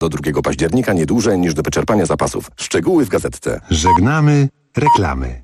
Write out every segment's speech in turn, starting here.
Do 2 października nie dłużej niż do wyczerpania zapasów. Szczegóły w gazetce. Żegnamy reklamy.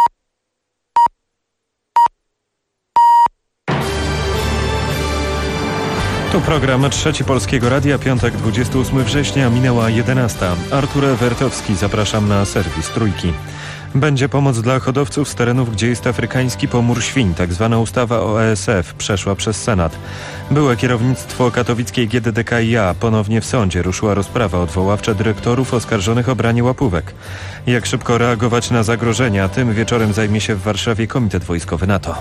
Tu program Trzeci Polskiego Radia, piątek 28 września, minęła 11. Artur Wertowski, zapraszam na serwis Trójki. Będzie pomoc dla hodowców z terenów, gdzie jest afrykański pomór świń. Tak zwana ustawa o ASF przeszła przez Senat. Byłe kierownictwo katowickiej GDDKiA ponownie w sądzie. Ruszyła rozprawa odwoławcza dyrektorów oskarżonych o branie łapówek. Jak szybko reagować na zagrożenia? Tym wieczorem zajmie się w Warszawie Komitet Wojskowy NATO.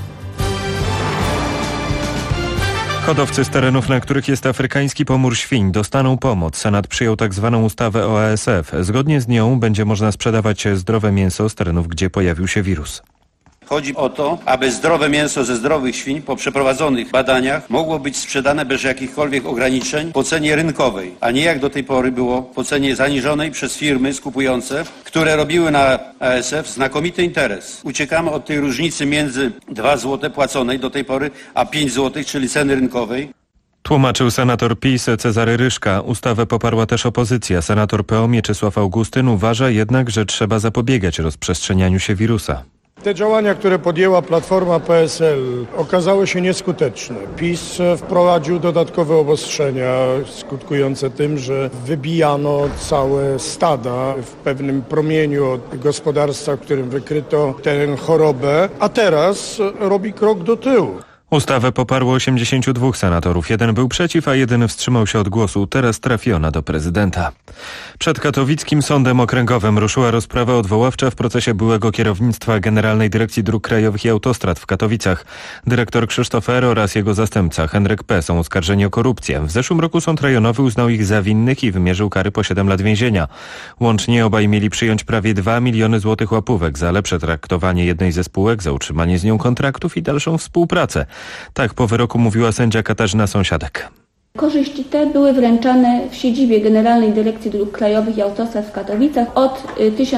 Hodowcy z terenów, na których jest afrykański pomór świń, dostaną pomoc. Senat przyjął tak zwaną ustawę o ASF. Zgodnie z nią będzie można sprzedawać zdrowe mięso z terenów, gdzie pojawił się wirus. Chodzi o to, aby zdrowe mięso ze zdrowych świń po przeprowadzonych badaniach mogło być sprzedane bez jakichkolwiek ograniczeń po cenie rynkowej, a nie jak do tej pory było po cenie zaniżonej przez firmy skupujące, które robiły na ASF znakomity interes. Uciekamy od tej różnicy między 2 zł płaconej do tej pory, a 5 zł, czyli ceny rynkowej. Tłumaczył senator PiS Cezary Ryszka. Ustawę poparła też opozycja. Senator PO Mieczysław Augustyn uważa jednak, że trzeba zapobiegać rozprzestrzenianiu się wirusa. Te działania, które podjęła Platforma PSL, okazały się nieskuteczne. PiS wprowadził dodatkowe obostrzenia skutkujące tym, że wybijano całe stada w pewnym promieniu od gospodarstwa, w którym wykryto tę chorobę, a teraz robi krok do tyłu. Ustawę poparło 82 senatorów. 1 był przeciw, a 1 wstrzymał się od głosu. Teraz trafi ona do prezydenta. Przed katowickim sądem okręgowym ruszyła rozprawa odwoławcza w procesie byłego kierownictwa Generalnej Dyrekcji Dróg Krajowych i Autostrad w Katowicach. Dyrektor Krzysztof R. oraz jego zastępca Henryk P. są oskarżeni o korupcję. W zeszłym roku sąd rejonowy uznał ich za winnych i wymierzył kary po 7 lat więzienia. Łącznie obaj mieli przyjąć prawie 2 miliony złotych łapówek za lepsze traktowanie jednej ze spółek, za utrzymanie z nią kontraktów i dalszą współpracę. Tak po wyroku mówiła sędzia Katarzyna Sąsiadek. Korzyści te były wręczane w siedzibie Generalnej Dyrekcji Dróg Krajowych i Autostrad w Katowicach od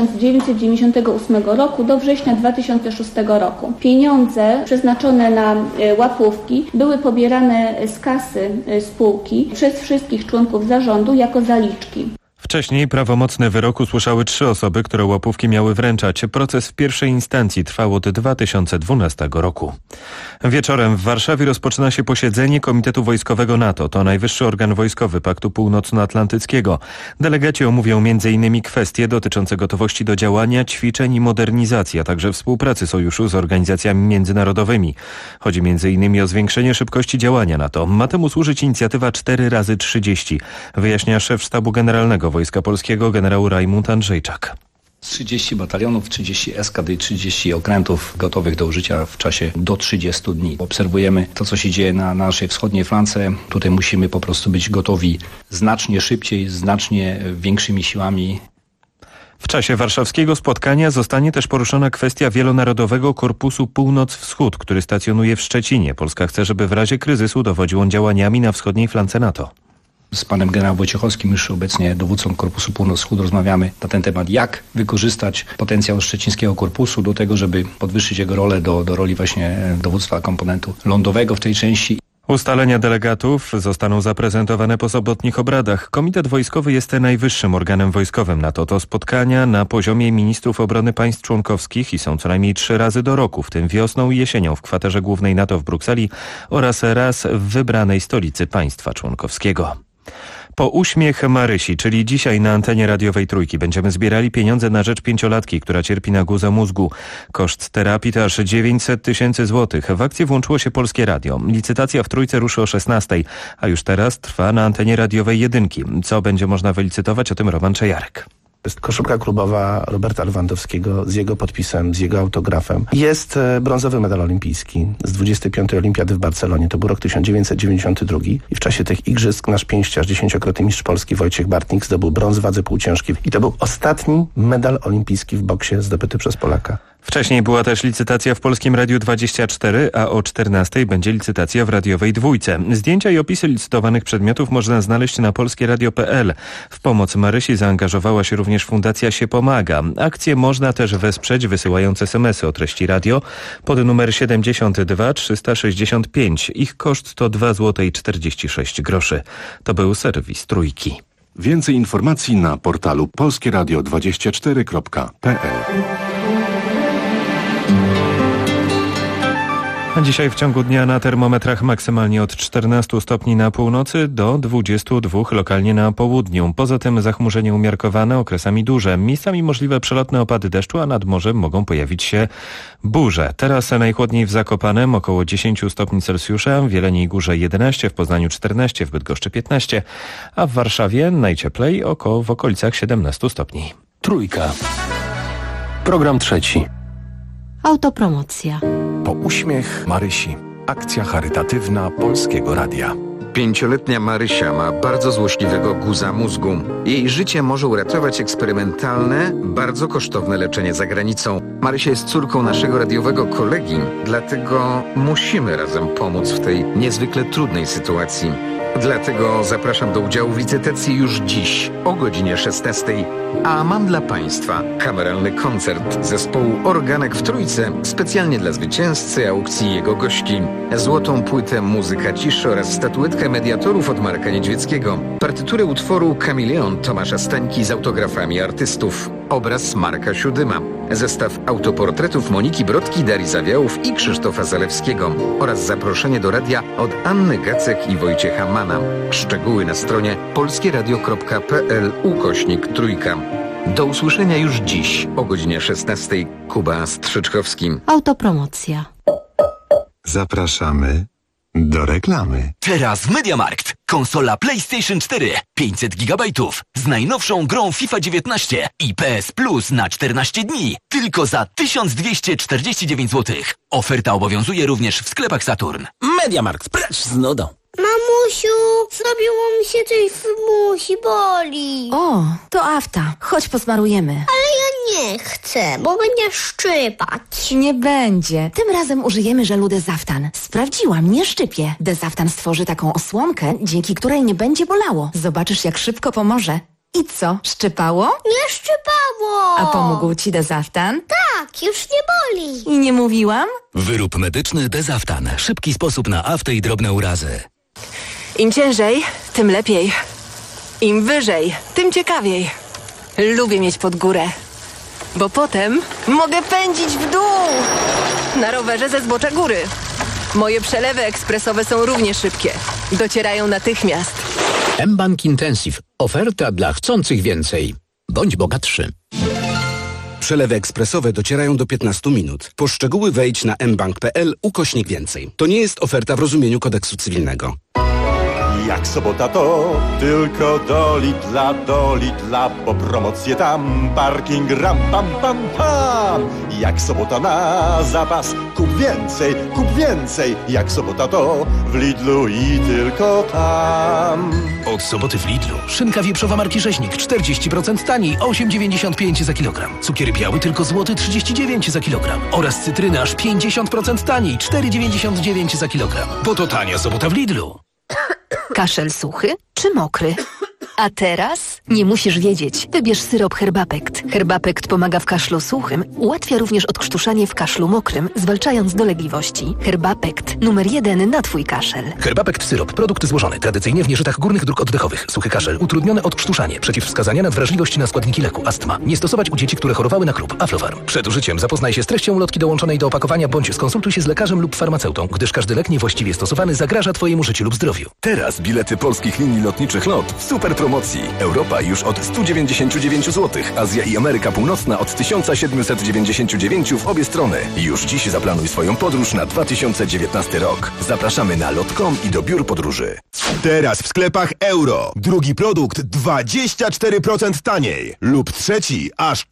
1998 roku do września 2006 roku. Pieniądze przeznaczone na łapówki były pobierane z kasy spółki przez wszystkich członków zarządu jako zaliczki. Wcześniej prawomocny wyrok usłyszały 3 osoby, które łapówki miały wręczać. Proces w pierwszej instancji trwał od 2012 roku. Wieczorem w Warszawie rozpoczyna się posiedzenie Komitetu Wojskowego NATO. To najwyższy organ wojskowy Paktu Północnoatlantyckiego. Delegaci omówią m.in. kwestie dotyczące gotowości do działania, ćwiczeń i modernizacji, a także współpracy sojuszu z organizacjami międzynarodowymi. Chodzi m.in. o zwiększenie szybkości działania NATO. Ma temu służyć inicjatywa 4x30, wyjaśnia szef Sztabu Generalnego Wojska Polskiego generał Rajmund Andrzejczak. 30 batalionów, 30 eskad i 30 okrętów gotowych do użycia w czasie do 30 dni. Obserwujemy to, co się dzieje na naszej wschodniej flance. Tutaj musimy po prostu być gotowi znacznie szybciej, znacznie większymi siłami. W czasie warszawskiego spotkania zostanie też poruszona kwestia Wielonarodowego Korpusu Północ-Wschód, który stacjonuje w Szczecinie. Polska chce, żeby w razie kryzysu dowodził on działaniami na wschodniej flance NATO. Z panem generałem Wojciechowskim, już obecnie dowódcą Korpusu Północ-Wschód, rozmawiamy na ten temat, jak wykorzystać potencjał szczecińskiego korpusu do tego, żeby podwyższyć jego rolę do roli właśnie dowództwa komponentu lądowego w tej części. Ustalenia delegatów zostaną zaprezentowane po sobotnich obradach. Komitet Wojskowy jest najwyższym organem wojskowym NATO. To spotkania na poziomie ministrów obrony państw członkowskich i są co najmniej 3 razy do roku, w tym wiosną i jesienią w kwaterze głównej NATO w Brukseli oraz raz w wybranej stolicy państwa członkowskiego. Po uśmiech Marysi, czyli dzisiaj na antenie radiowej Trójki, będziemy zbierali pieniądze na rzecz 5-latki, która cierpi na guzę mózgu. Koszt terapii to aż 900 000 złotych. W akcję włączyło się Polskie Radio. Licytacja w Trójce ruszy o 16:00, a już teraz trwa na antenie radiowej Jedynki. Co będzie można wylicytować? O tym Roman Czejarek. Jest koszulka klubowa Roberta Lewandowskiego z jego podpisem, z jego autografem. Jest brązowy medal olimpijski z 25. Olimpiady w Barcelonie. To był rok 1992 i w czasie tych igrzysk nasz pięściarz, 10-krotny mistrz Polski Wojciech Bartnik zdobył brąz w wadze półciężkiej. I to był ostatni medal olimpijski w boksie zdobyty przez Polaka. Wcześniej była też licytacja w Polskim Radiu 24, a o 14:00 będzie licytacja w radiowej Dwójce. Zdjęcia i opisy licytowanych przedmiotów można znaleźć na polskieradio.pl. W pomoc Marysi zaangażowała się również Fundacja Się Pomaga. Akcję można też wesprzeć wysyłając SMS-y o treści radio pod numer 72 365. Ich koszt to 2,46 zł. To był serwis Trójki. Więcej informacji na portalu polskieradio24.pl. A dzisiaj w ciągu dnia na termometrach maksymalnie od 14 stopni na północy do 22 lokalnie na południu. Poza tym zachmurzenie umiarkowane, okresami duże. Miejscami możliwe przelotne opady deszczu, a nad morzem mogą pojawić się burze. Teraz najchłodniej w Zakopanem około 10 stopni Celsjusza, w Jeleniej Górze 11, w Poznaniu 14, w Bydgoszczy 15, a w Warszawie najcieplej w okolicach 17 stopni. Trójka. Program trzeci. Autopromocja. Po uśmiech Marysi. Akcja charytatywna Polskiego Radia. 5-letnia Marysia ma bardzo złośliwego guza mózgu. Jej życie może uratować eksperymentalne, bardzo kosztowne leczenie za granicą. Marysia jest córką naszego radiowego kolegi, dlatego musimy razem pomóc w tej niezwykle trudnej sytuacji. Dlatego zapraszam do udziału w licytacji już dziś o godzinie 16. A mam dla Państwa kameralny koncert zespołu Organek w Trójce specjalnie dla zwycięzcy aukcji i jego gości. Złotą płytę Muzyka ciszy oraz statuetkę mediatorów od Marka Niedźwieckiego. Partyturę utworu Kameleon Tomasza Stańki z autografami artystów. Obraz Marka Siódyma. Zestaw autoportretów Moniki Brodki, Darii Zawiałów i Krzysztofa Zalewskiego. Oraz zaproszenie do radia od Anny Gacek i Wojciecha Mana. Szczegóły na stronie polskieradio.pl/trójka. Do usłyszenia już dziś o godzinie 16. Kuba Strzyczkowski. Autopromocja. Zapraszamy do reklamy. Teraz w MediaMarkt. Konsola PlayStation 4 500 GB z najnowszą grą FIFA 19 i PS Plus na 14 dni. Tylko za 1249 zł. Oferta obowiązuje również w sklepach Saturn. MediaMarkt, precz z nudą. Mamusiu, zrobiło mi się coś w musi, boli. O, to afta. Chodź posmarujemy. Ale ja nie chcę, bo będzie szczypać. Nie będzie. Tym razem użyjemy żelu Dezaftan. Sprawdziłam, nie szczypie. Dezaftan stworzy taką osłonkę, dzięki której nie będzie bolało. Zobaczysz, jak szybko pomoże. I co, szczypało? Nie szczypało. A pomógł ci Dezaftan? Tak, już nie boli. I nie mówiłam? Wyrób medyczny Dezaftan. Szybki sposób na aftę i drobne urazy. Im ciężej, tym lepiej. Im wyżej, tym ciekawiej. Lubię mieć pod górę, bo potem mogę pędzić w dół. Na rowerze ze zbocza góry. Moje przelewy ekspresowe są równie szybkie. Docierają natychmiast. mBank Intensive. Oferta dla chcących więcej. Bądź bogatszy. Przelewy ekspresowe docierają do 15 minut. Po szczegóły wejdź na mbank.pl/więcej. To nie jest oferta w rozumieniu kodeksu cywilnego. Jak sobota to tylko do Lidla, bo promocje tam, parking ram pam pam pam. Jak sobota na zapas, kup więcej, jak sobota to w Lidlu i tylko tam. Od soboty w Lidlu. Szynka wieprzowa marki Rzeźnik 40% taniej, 8,95 za kilogram. Cukier biały tylko złoty 39 za kilogram. Oraz cytryny aż 50% taniej, 4,99 za kilogram. Bo to tania sobota w Lidlu. Kaszel suchy czy mokry? A teraz nie musisz wiedzieć. Wybierz syrop Herbapekt. Herbapekt pomaga w kaszlu suchym, ułatwia również odkrztuszanie w kaszlu mokrym, zwalczając dolegliwości. Herbapekt. Numer 1 na Twój kaszel. Herbapekt syrop. Produkt złożony. Tradycyjnie w nieżytach górnych dróg oddechowych. Suchy kaszel. Utrudnione odkrztuszanie. Przeciwwskazania na wrażliwość na składniki leku. Astma. Nie stosować u dzieci, które chorowały na chrób. Aflofarm. Przed użyciem zapoznaj się z treścią ulotki dołączonej do opakowania bądź skonsultuj się z lekarzem lub farmaceutą, gdyż każdy lek niewłaściwie stosowany zagraża Twojemu życiu lub zdrowiu. Teraz bilety polskich linii lotniczych LOT w super promocji. Europa już od 199 zł, Azja i Ameryka Północna od 1799 w obie strony. Już dziś zaplanuj swoją podróż na 2019 rok. Zapraszamy na lot.com i do biur podróży. Teraz w sklepach Euro. Drugi produkt 24% taniej. Lub trzeci aż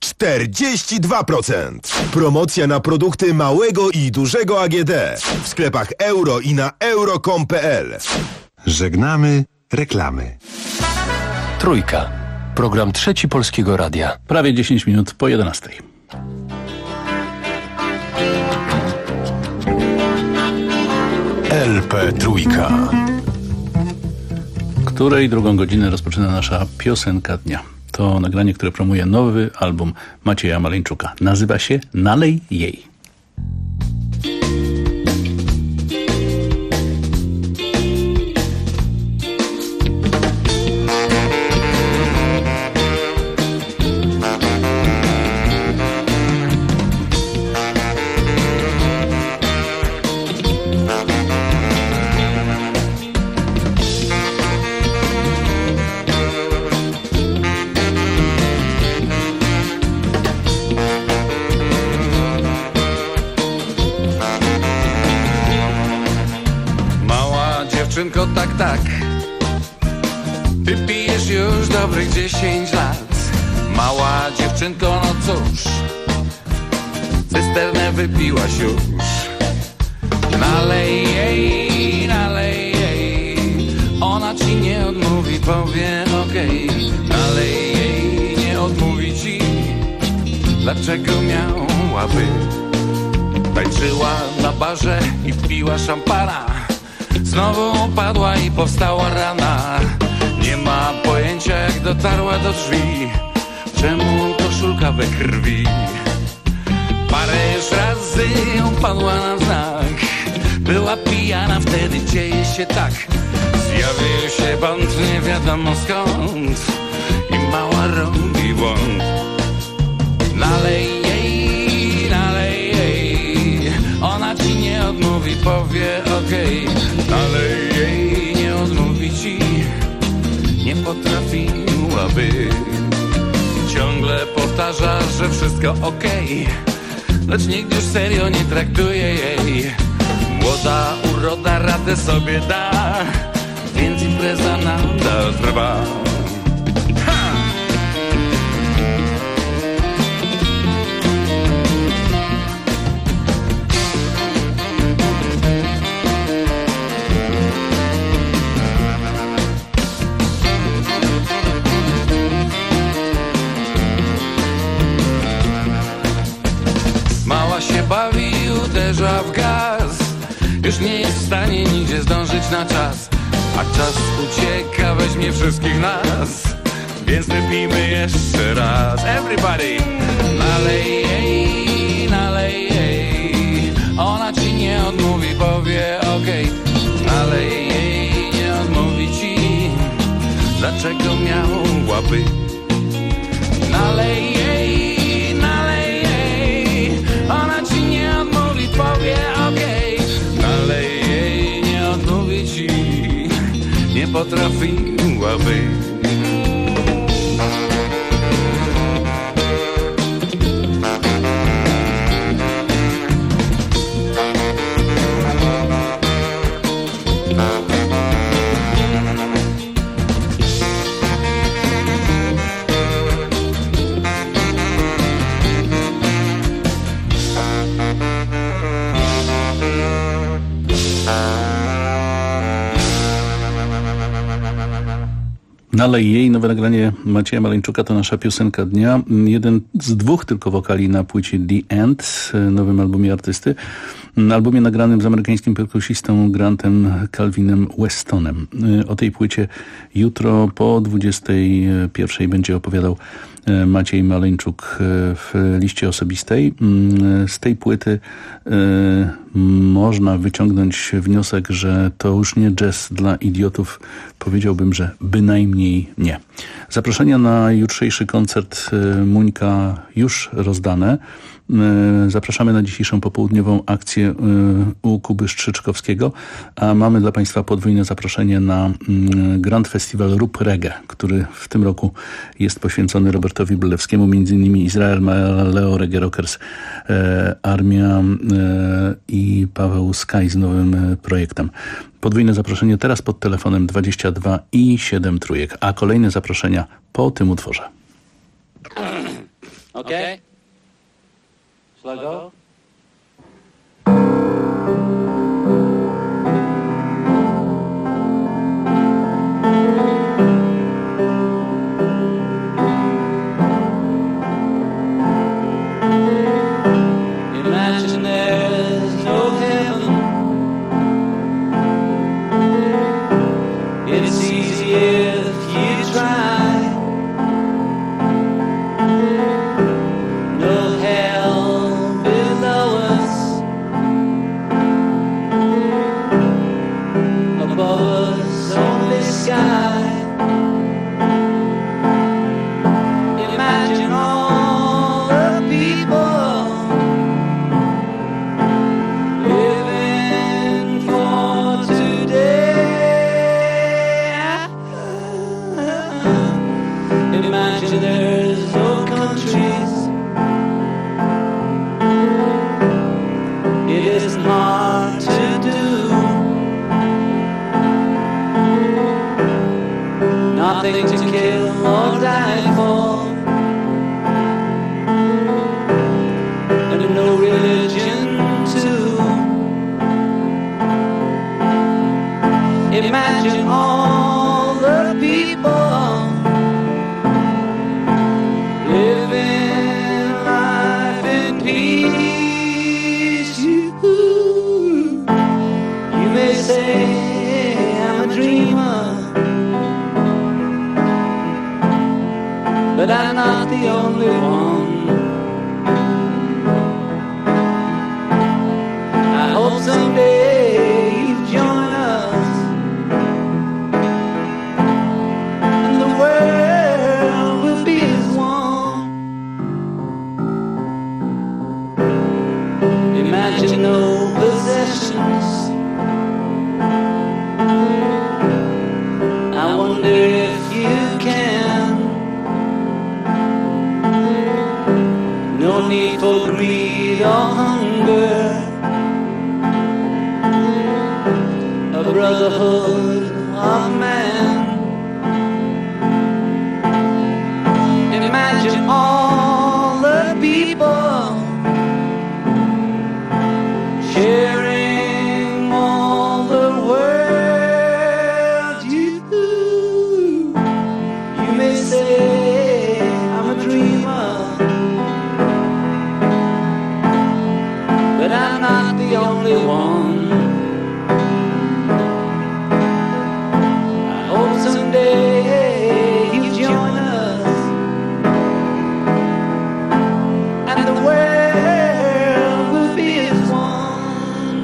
42%. Promocja na produkty małego i dużego AGD. W sklepach Euro i na euro.com.pl. Żegnamy reklamy. Trójka. Program trzeci Polskiego Radia. Prawie 10 minut po 11. LP Trójka. Której drugą godzinę rozpoczyna nasza piosenka dnia. To nagranie, które promuje nowy album Macieja Maleńczuka. Nazywa się Nalej jej. tak. Ty pijesz już dobrych 10 lat. Mała dziewczynko, no cóż, cysternę wypiłaś już. Nalej jej, ona ci nie odmówi, powie okej. Nalej jej, nie odmówi ci, dlaczego miałaby. Tańczyła na barze i piła szampana, znowu upadła i powstała rana. Nie ma pojęcia, jak dotarła do drzwi, czemu koszulka we krwi. Parę już razy upadła na znak, była pijana, wtedy dzieje się tak. Zjawił się bądź nie wiadomo skąd i mała robi błąd. Nalej jej, ona ci nie odmówi, powie okej. Nalej jej, nie odmówi ci, nie potrafiłaby. Ciągle powtarza, że wszystko okej, lecz nikt już serio nie traktuje jej. Młoda uroda radę sobie da, więc impreza nadal trwa. Mała się bawi, uderza w gaz, już nie jest w stanie nigdzie zdążyć na czas. A czas ucieka, weźmie wszystkich nas, więc wypijmy jeszcze raz. Everybody! Nalej jej, ona ci nie odmówi, powie okej. Nalej jej, nie odmówi ci, dlaczego miałaby. Nalej jej, ona ci nie odmówi, powie okej. Nalej jej, nie odmówi ci, nie potrafiłaby. Nalej jej, nowe nagranie Macieja Maleńczuka, to nasza piosenka dnia. Jeden z dwóch tylko wokali na płycie The End, nowym albumie artysty. Albumie nagranym z amerykańskim perkusistą Grantem Calvinem Westonem. O tej płycie jutro po 21 będzie opowiadał Maciej Maleńczuk w liście osobistej. Z tej płyty można wyciągnąć wniosek, że to już nie jazz dla idiotów. Powiedziałbym, że bynajmniej nie. Zaproszenia na jutrzejszy koncert Muńka już rozdane. Zapraszamy na dzisiejszą popołudniową akcję u Kuby Strzyczkowskiego, a mamy dla Państwa podwójne zaproszenie na Grand Festival Rób Reggae, który w tym roku jest poświęcony Robertowi Brylewskiemu, m.in. Izrael Maleo Reggae Rockers, Armia i Paweł Sky z nowym projektem. Podwójne zaproszenie teraz pod telefonem 22 i 7 trójek, a kolejne zaproszenia po tym utworze. Okay. Shall I go? Imagine there's no heaven. It's easy if you try. No hell below us, above us only sky. Imagine all the people living for today. Imagine there's no countries. It isn't hard to do. but I'm not the only one. I hope someday you'll join us and the world will be as one. Imagine no possessions. I wonder if you can. No need for greed or hunger. A brotherhood of man. Imagine all the people sharing all the world. You may say I'm a dreamer, but I'm not the only one. I hope someday you join us and the world will be as one.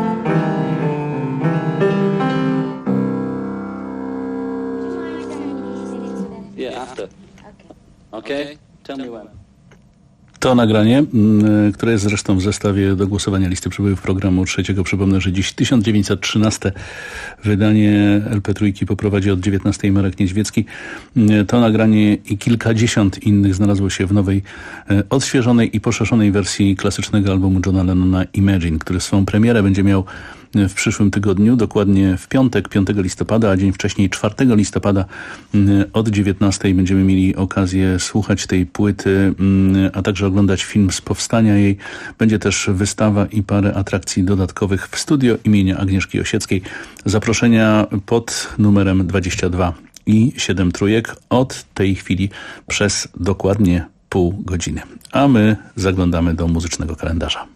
Yeah, after. Okay? Tell me when. To nagranie, które jest zresztą w zestawie do głosowania listy przebojów programu trzeciego. Przypomnę, że dziś 1913 wydanie LP Trójki poprowadzi od 19 Marek Niedźwiecki. To nagranie i kilkadziesiąt innych znalazło się w nowej, odświeżonej i poszerzonej wersji klasycznego albumu Johna Lennona Imagine, który swą premierę będzie miał w przyszłym tygodniu, dokładnie w piątek, 5 listopada, a dzień wcześniej 4 listopada od 19 będziemy mieli okazję słuchać tej płyty, a także oglądać film z powstania jej. Będzie też wystawa i parę atrakcji dodatkowych w studio imienia Agnieszki Osieckiej. Zaproszenia pod numerem 22 i 7 trójek od tej chwili przez dokładnie pół godziny. A my zaglądamy do muzycznego kalendarza.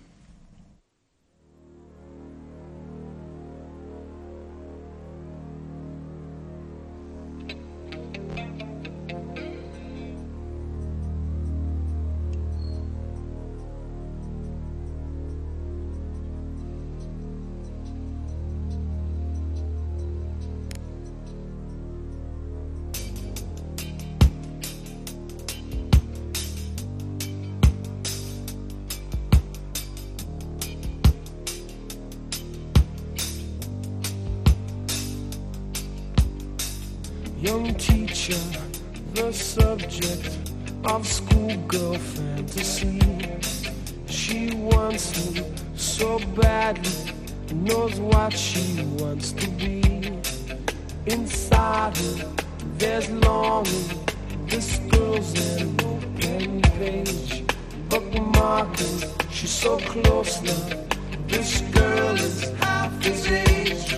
Young teacher, the subject of schoolgirl fantasy. She wants him so badly, knows what she wants to be. Inside her, there's longing. This girl's an open page, bookmarking. She's so close now. This girl is half his age.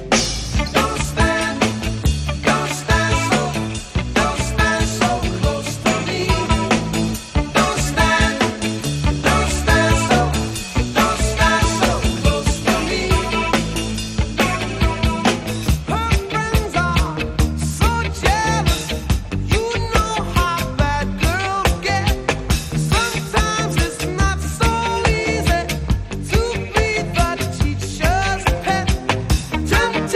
Temptation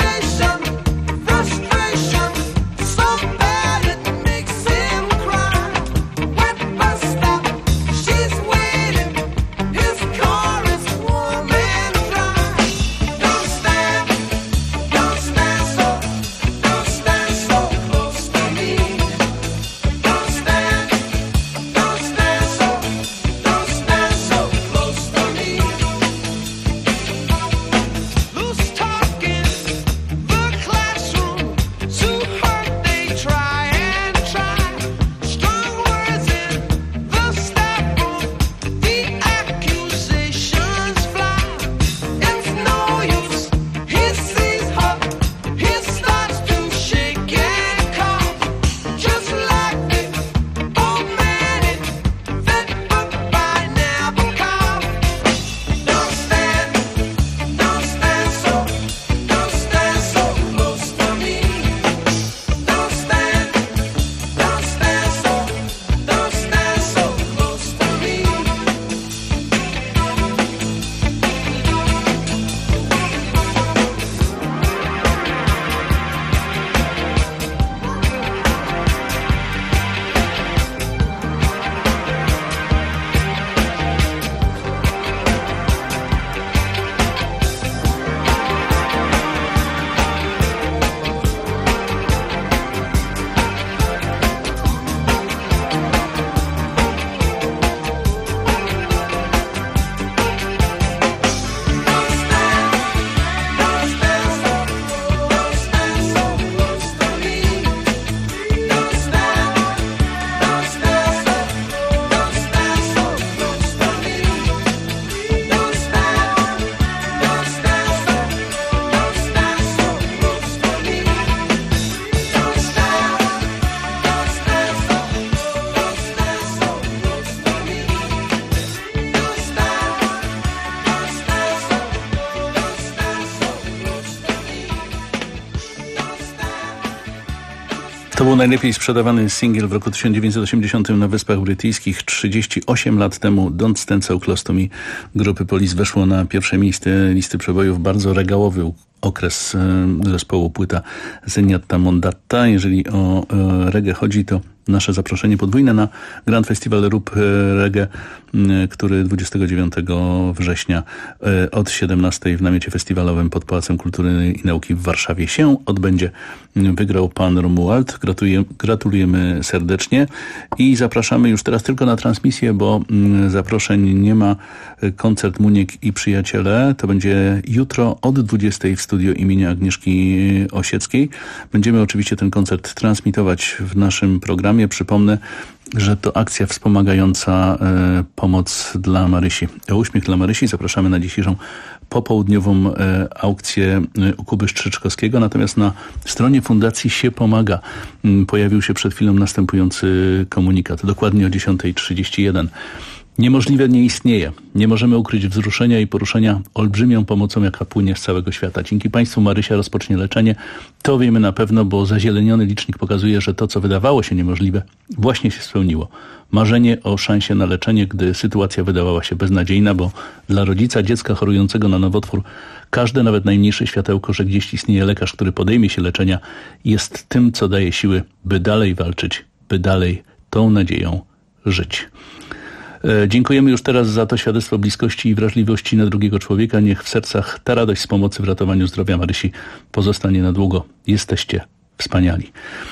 był najlepiej sprzedawany singiel w roku 1980 na Wyspach Brytyjskich. 38 lat temu Don't Stand So Close To Me grupy Police weszło na pierwsze miejsce listy przebojów. Bardzo regałowy okres zespołu, płyta Zenyatta Mondatta. Jeżeli o reggae chodzi, to nasze zaproszenie podwójne na Grand Festival Rób Reggae, który 29 września od 17 w namiocie festiwalowym pod Pałacem Kultury i Nauki w Warszawie się odbędzie. Wygrał pan Romuald. Gratulujemy serdecznie i zapraszamy już teraz tylko na transmisję, bo zaproszeń nie ma. Koncert Muniek i Przyjaciele to będzie jutro od 20 w studio imienia Agnieszki Osieckiej. Będziemy oczywiście ten koncert transmitować w naszym programie. Przypomnę, że to akcja wspomagająca pomoc dla Marysi. Uśmiech dla Marysi. Zapraszamy na dzisiejszą popołudniową aukcję u Kuby Strzyczkowskiego. Natomiast na stronie Fundacji Się Pomaga pojawił się przed chwilą następujący komunikat. Dokładnie o 10:31. Niemożliwe nie istnieje. Nie możemy ukryć wzruszenia i poruszenia olbrzymią pomocą, jaka płynie z całego świata. Dzięki Państwu Marysia rozpocznie leczenie. To wiemy na pewno, bo zazieleniony licznik pokazuje, że to, co wydawało się niemożliwe, właśnie się spełniło. Marzenie o szansie na leczenie, gdy sytuacja wydawała się beznadziejna, bo dla rodzica dziecka chorującego na nowotwór każde, nawet najmniejsze światełko, że gdzieś istnieje lekarz, który podejmie się leczenia, jest tym, co daje siły, by dalej walczyć, by dalej tą nadzieją żyć. Dziękujemy już teraz za to świadectwo bliskości i wrażliwości na drugiego człowieka. Niech w sercach ta radość z pomocy w ratowaniu zdrowia Marysi pozostanie na długo. Jesteście wspaniali.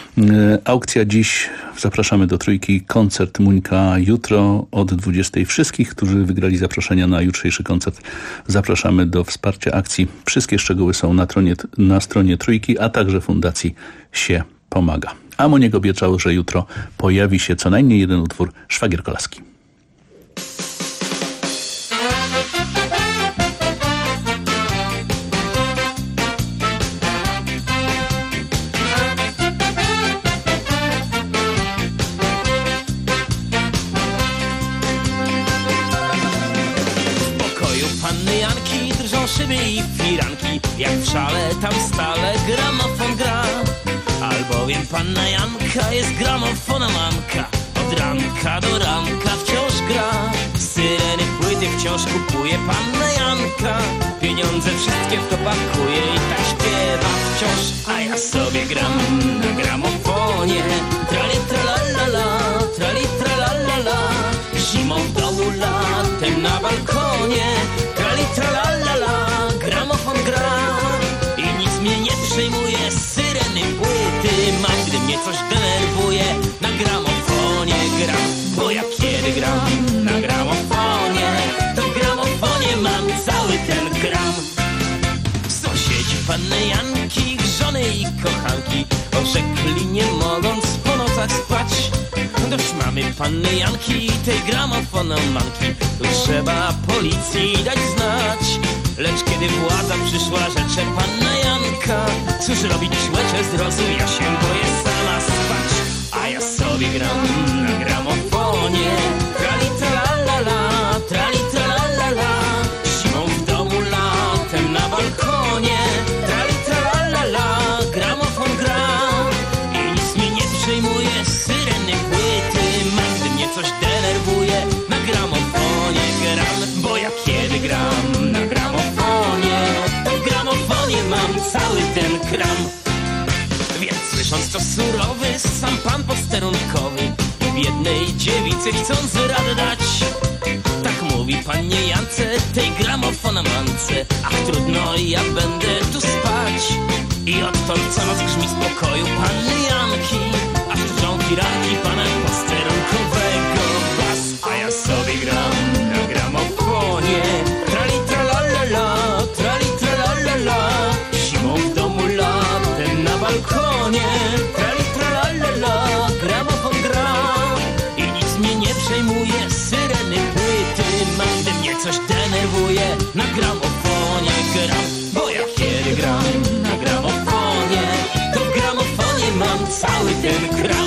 Aukcja dziś. Zapraszamy do Trójki. Koncert Muńka jutro od 20. Wszystkich, którzy wygrali zaproszenia na jutrzejszy koncert, zapraszamy do wsparcia akcji. Wszystkie szczegóły są na stronie Trójki, a także Fundacji Się Pomaga. A Muniek obiecał, że jutro pojawi się co najmniej jeden utwór Szwagier Kolaski. Szyby i firanki, jak w szale tam stale gramofon gra. Albowiem panna Janka jest gramofonomanka, od ranka do ranka wciąż gra. Syreny płyty wciąż kupuje panna Janka, pieniądze wszystkie w to pakuje i tak śpiewa wciąż. A ja sobie gram na gramofonie, trali tralalala, trali tralalala. Zimą w domu, latem na balkonie, trali tralalala. Gramofon gra i nic mnie nie przejmuje. Syreny płyty mam, gdy mnie coś denerwuje. Na gramofonie gram, bo ja kiedy gram na gramofonie, to w gramofonie mam cały ten gram. Sąsiedzi panny Janki, żony i kochanki orzekli, nie mogąc po nocach spać. Dość mamy panny Janki, tej gramofonomanki, tu trzeba policji dać znać. Lecz kiedy władza przyszła, rzecze panna Janka, cóż robić, łecie zrozumia się, boję sama spać. A ja sobie gram na gramofonie, trali tralalala, trali tralalala. Zimą w domu, latem na balkonie, trali tralalala. Gramofon gra i nic mnie nie przejmuje. Syreny płyty mam, gdy mnie coś denerwuje. Na gramofonie gram, bo ja kiedy gram na gramofonie, to w gramofonie mam cały ten kram. Więc słysząc to surowy sam pan posterunkowy, biednej dziewicy chcąc radę dać, tak mówi pannie Jance, tej gramofonomance: ach trudno, ja będę tu spać. I odtąd co noc grzmi z pokoju panny Janki, aż drżą firanki pana posterunkowego bas. A ja sobie gram na gramofonie, trali tralalala, trali tralalala. Zimą w domu, latem na balkonie, trali tralalala. Gramofon gra i nic mnie nie przejmuje. Syreny płyty mam, gdy mnie coś denerwuje. Na gramofonie gram, bo ja kiedy gram na gramofonie, to w gramofonie mam cały ten kram.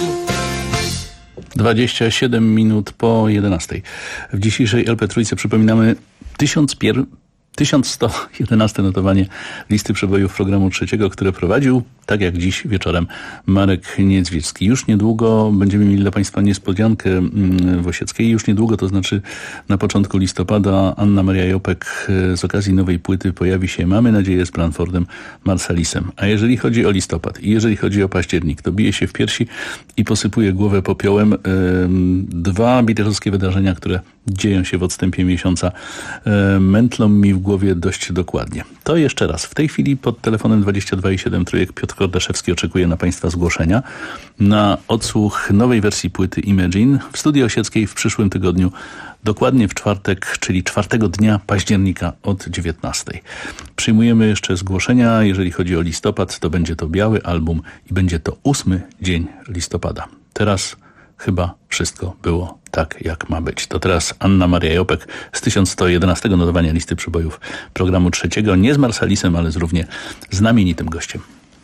27 minut po 11. W dzisiejszej LP Trójce przypominamy 1111 notowanie listy przebojów programu trzeciego, które prowadził, tak jak dziś wieczorem, Marek Niedźwiecki. Już niedługo będziemy mieli dla Państwa niespodziankę w Osieckiej. Już niedługo, to znaczy na początku listopada, Anna Maria Jopek z okazji nowej płyty pojawi się, mamy nadzieję, z Branfordem Marsalisem. A jeżeli chodzi o listopad i jeżeli chodzi o październik, to bije się w piersi i posypuje głowę popiołem. Dwa beatlesowskie wydarzenia, które dzieją się w odstępie miesiąca, mętlą mi w głowie dość dokładnie. To jeszcze raz. W tej chwili pod telefonem 22,7 trójek Piotr Kordaszewski oczekuje na Państwa zgłoszenia na odsłuch nowej wersji płyty Imagine w Studiu Osieckiej w przyszłym tygodniu, dokładnie w czwartek, czyli 4 dnia października od 19. Przyjmujemy jeszcze zgłoszenia. Jeżeli chodzi o listopad, to będzie to biały album i będzie to 8 dzień listopada. Teraz chyba wszystko było tak, jak ma być. To teraz Anna Maria Jopek z 1111 notowania listy przybojów programu trzeciego. Nie z Marsalisem, ale z równie znamienitym gościem.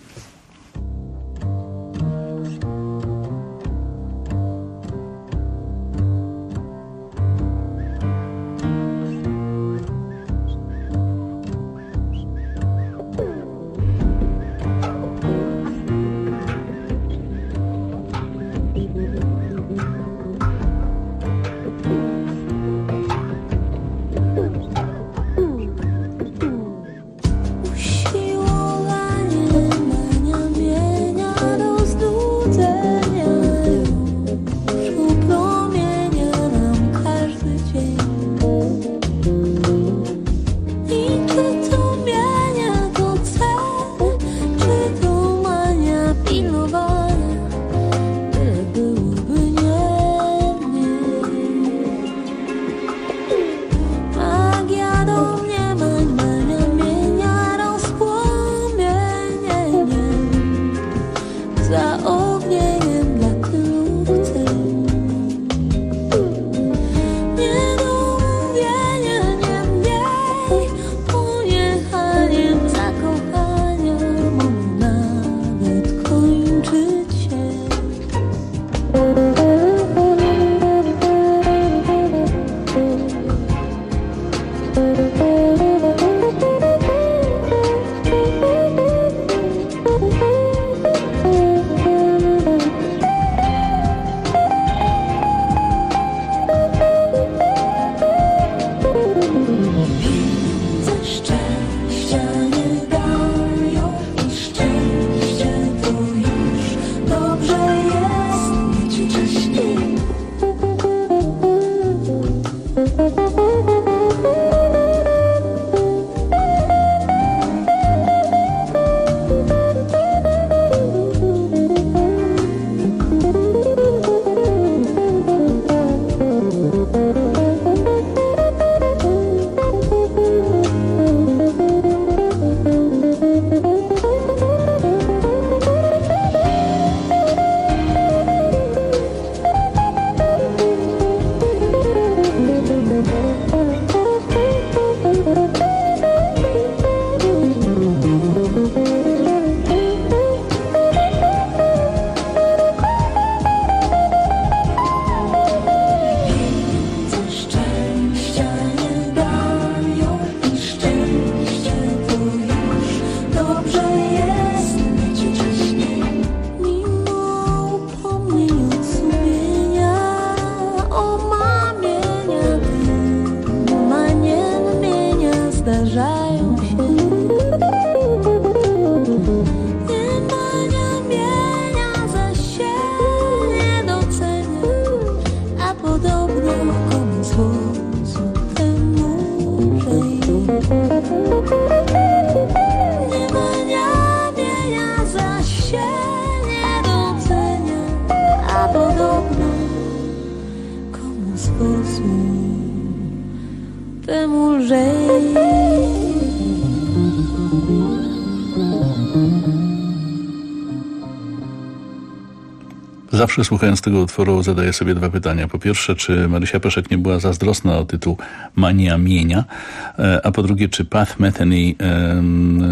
Zawsze słuchając tego utworu zadaję sobie dwa pytania. Po pierwsze, czy Marysia Peszek nie była zazdrosna o tytuł Mania Mienia? A po drugie, czy Pat Metheny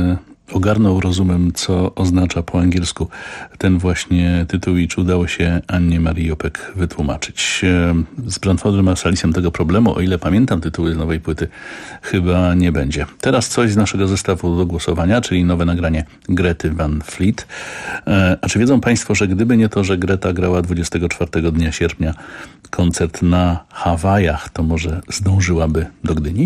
ogarnął rozumem, co oznacza po angielsku ten właśnie tytuł i czy udało się Annie Marii Jopek wytłumaczyć. Z Branfordem Marsalisem tego problemu, o ile pamiętam tytuły z nowej płyty, chyba nie będzie. Teraz coś z naszego zestawu do głosowania, czyli nowe nagranie Grety Van Fleet. A czy wiedzą Państwo, że gdyby nie to, że Greta grała 24 dnia sierpnia koncert na Hawajach, to może zdążyłaby do Gdyni?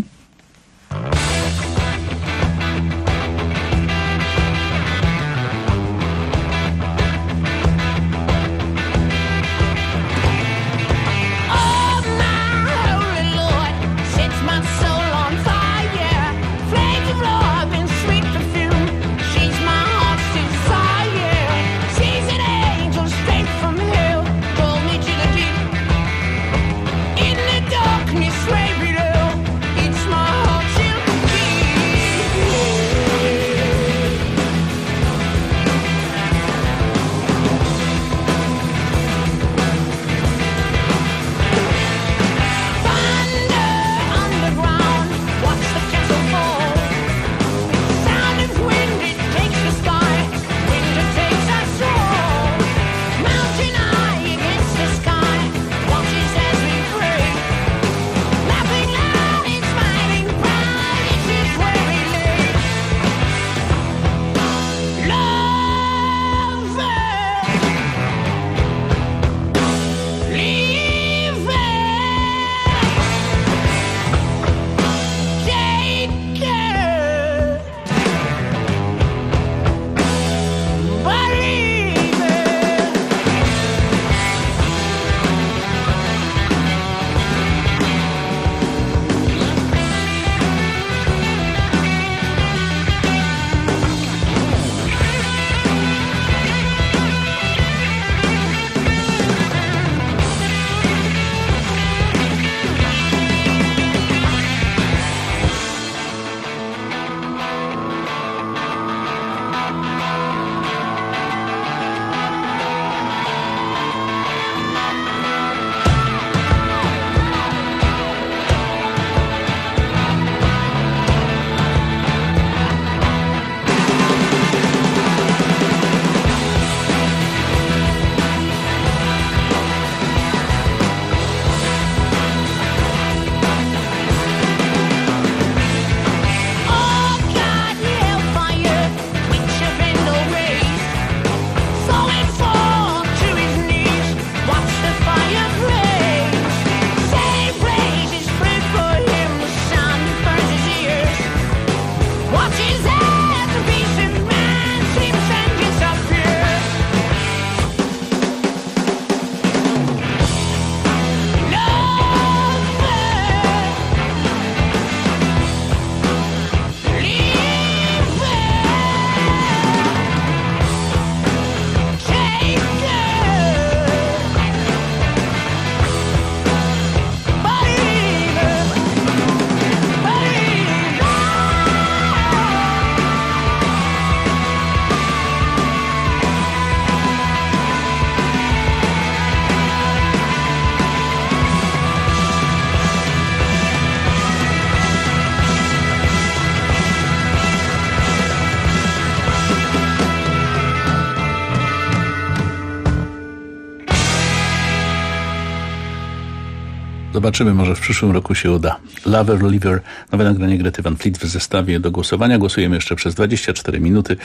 Zobaczymy, może w przyszłym roku się uda. Lover, Leaver, nowe nagranie Grety Van Fleet w zestawie do głosowania. Głosujemy jeszcze przez 24 minuty.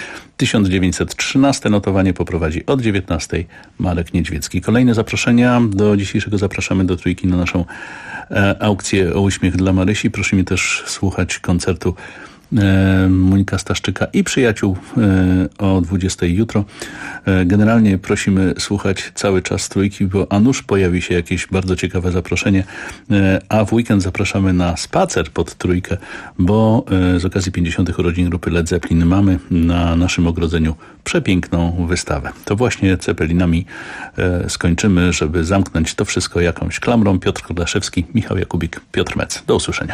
1913 notowanie poprowadzi od 19 Marek Niedźwiecki. Kolejne zaproszenia do dzisiejszego zapraszamy do Trójki na naszą aukcję o uśmiech dla Marysi. Prosimy też słuchać koncertu Monika Staszczyka i przyjaciół o 20 jutro. Generalnie prosimy słuchać cały czas Trójki, bo a nuż pojawi się jakieś bardzo ciekawe zaproszenie, a w weekend zapraszamy na spacer pod Trójkę, bo z okazji 50. urodzin grupy Led Zeppelin mamy na naszym ogrodzeniu przepiękną wystawę. To właśnie Zeppelinami skończymy, żeby zamknąć to wszystko jakąś klamrą. Piotr Kordaszewski, Michał Jakubik, Piotr Mec. Do usłyszenia.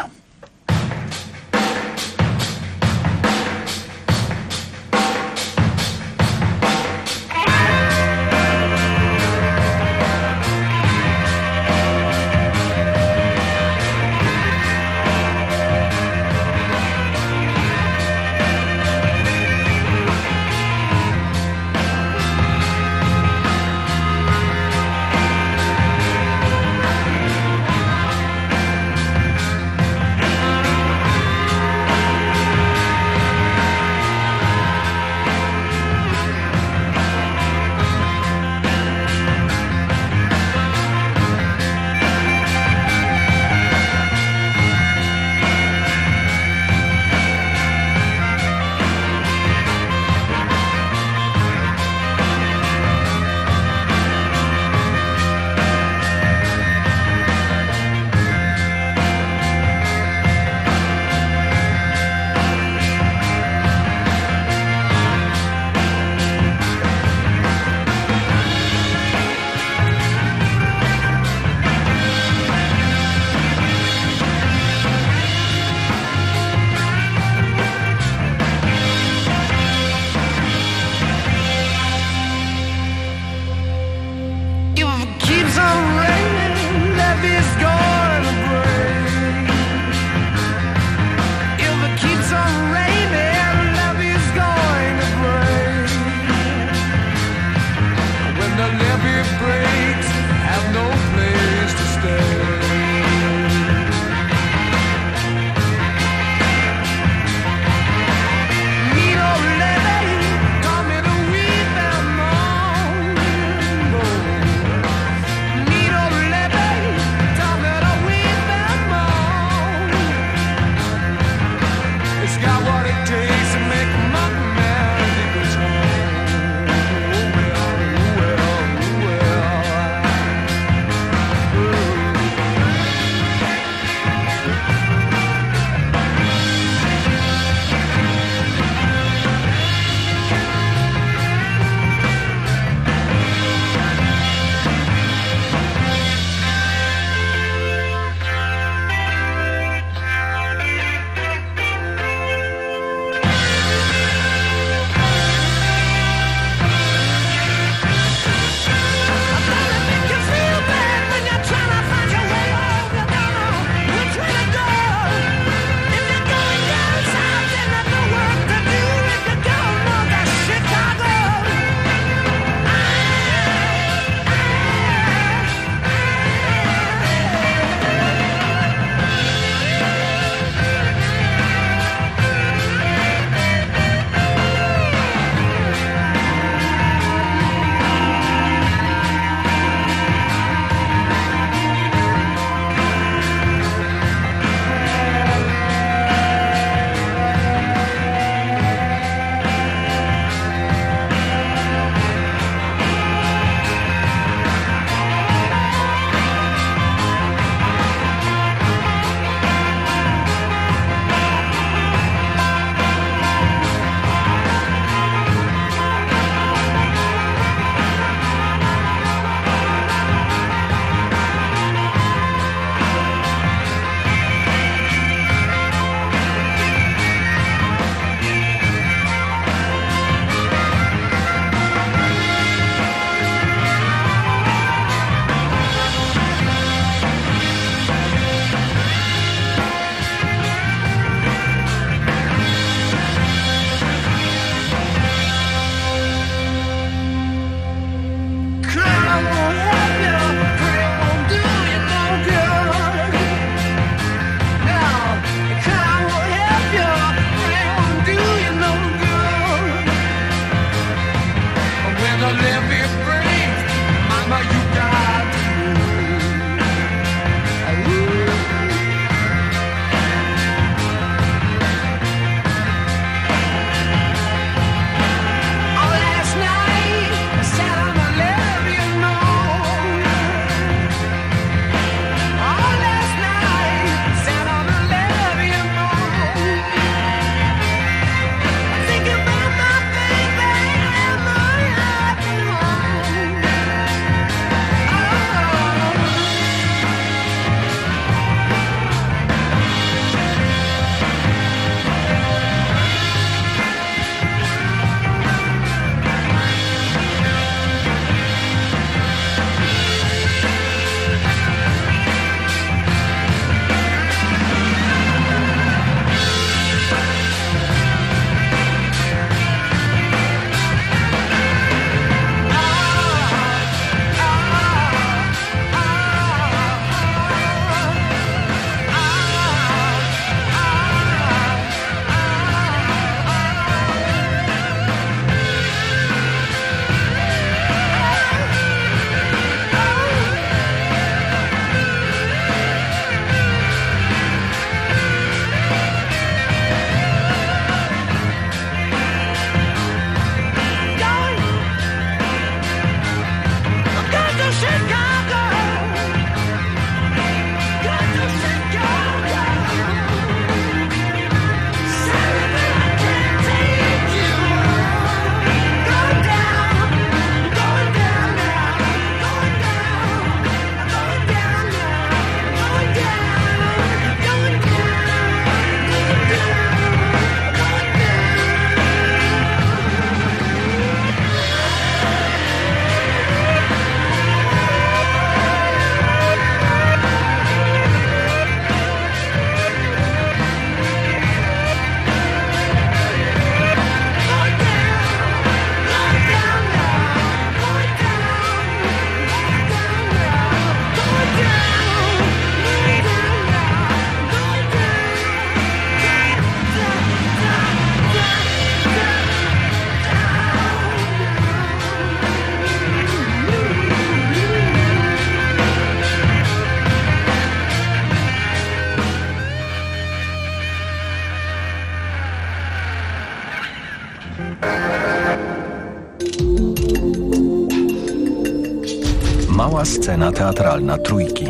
Scena teatralna Trójki.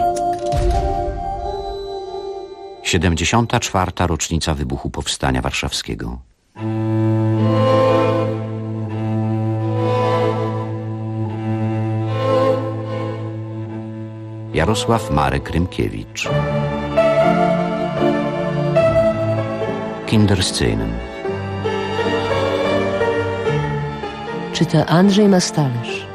74. rocznica wybuchu Powstania Warszawskiego. Jarosław Marek Rymkiewicz. Kinderszenen. Czyta Andrzej Mastalerz.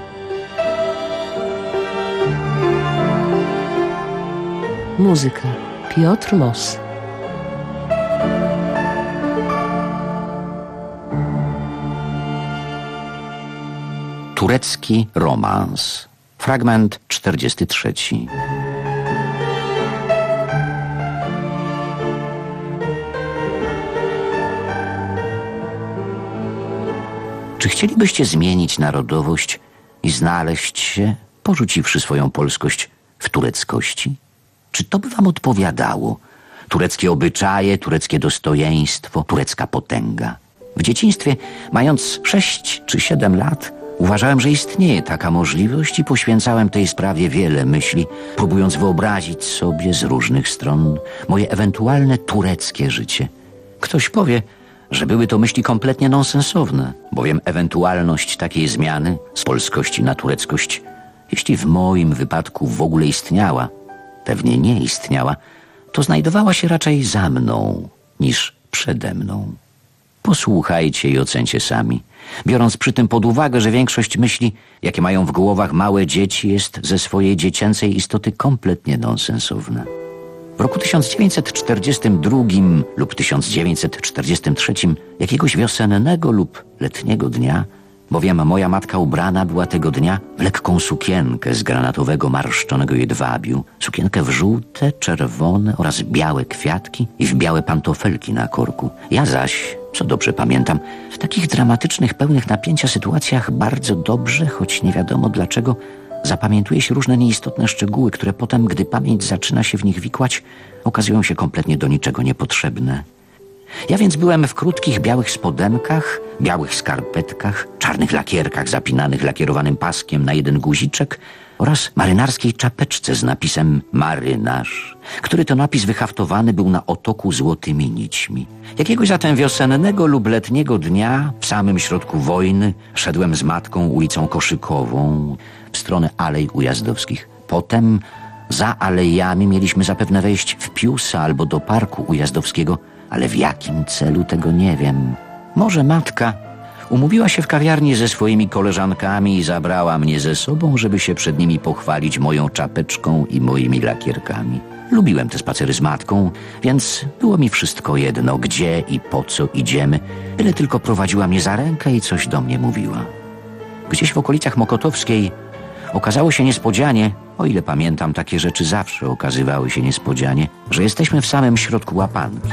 Muzyka Piotr Mos. Turecki romans. Fragment 43. Czy chcielibyście zmienić narodowość i znaleźć się, porzuciwszy swoją polskość, w tureckości? Czy to by wam odpowiadało? Tureckie obyczaje, tureckie dostojeństwo, turecka potęga. W dzieciństwie, mając 6 czy 7 lat, uważałem, że istnieje taka możliwość i poświęcałem tej sprawie wiele myśli, próbując wyobrazić sobie z różnych stron moje ewentualne tureckie życie. Ktoś powie, że były to myśli kompletnie nonsensowne, bowiem ewentualność takiej zmiany z polskości na tureckość, jeśli w moim wypadku w ogóle istniała, pewnie nie istniała, to znajdowała się raczej za mną niż przede mną. Posłuchajcie i ocencie sami, biorąc przy tym pod uwagę, że większość myśli, jakie mają w głowach małe dzieci, jest ze swojej dziecięcej istoty kompletnie nonsensowna. W roku 1942 lub 1943, jakiegoś wiosennego lub letniego dnia, bowiem moja matka ubrana była tego dnia w lekką sukienkę z granatowego marszczonego jedwabiu, sukienkę w żółte, czerwone oraz białe kwiatki i w białe pantofelki na korku. Ja zaś, co dobrze pamiętam, w takich dramatycznych, pełnych napięcia sytuacjach bardzo dobrze, choć nie wiadomo dlaczego, zapamiętuje się różne nieistotne szczegóły, które potem, gdy pamięć zaczyna się w nich wikłać, okazują się kompletnie do niczego niepotrzebne. Ja więc byłem w krótkich białych spodenkach, białych skarpetkach, czarnych lakierkach zapinanych lakierowanym paskiem na jeden guziczek oraz marynarskiej czapeczce z napisem marynarz, który to napis wyhaftowany był na otoku złotymi nićmi. Jakiegoś zatem wiosennego lub letniego dnia, w samym środku wojny, szedłem z matką ulicą Koszykową w stronę Alei Ujazdowskich. Potem za alejami mieliśmy zapewne wejść w Piusa albo do Parku Ujazdowskiego, ale w jakim celu, tego nie wiem. Może matka umówiła się w kawiarni ze swoimi koleżankami i zabrała mnie ze sobą, żeby się przed nimi pochwalić moją czapeczką i moimi lakierkami. Lubiłem te spacery z matką, więc było mi wszystko jedno, gdzie i po co idziemy, byle tylko prowadziła mnie za rękę i coś do mnie mówiła. Gdzieś w okolicach Mokotowskiej okazało się niespodzianie, o ile pamiętam, takie rzeczy zawsze okazywały się niespodzianie, że jesteśmy w samym środku łapanki.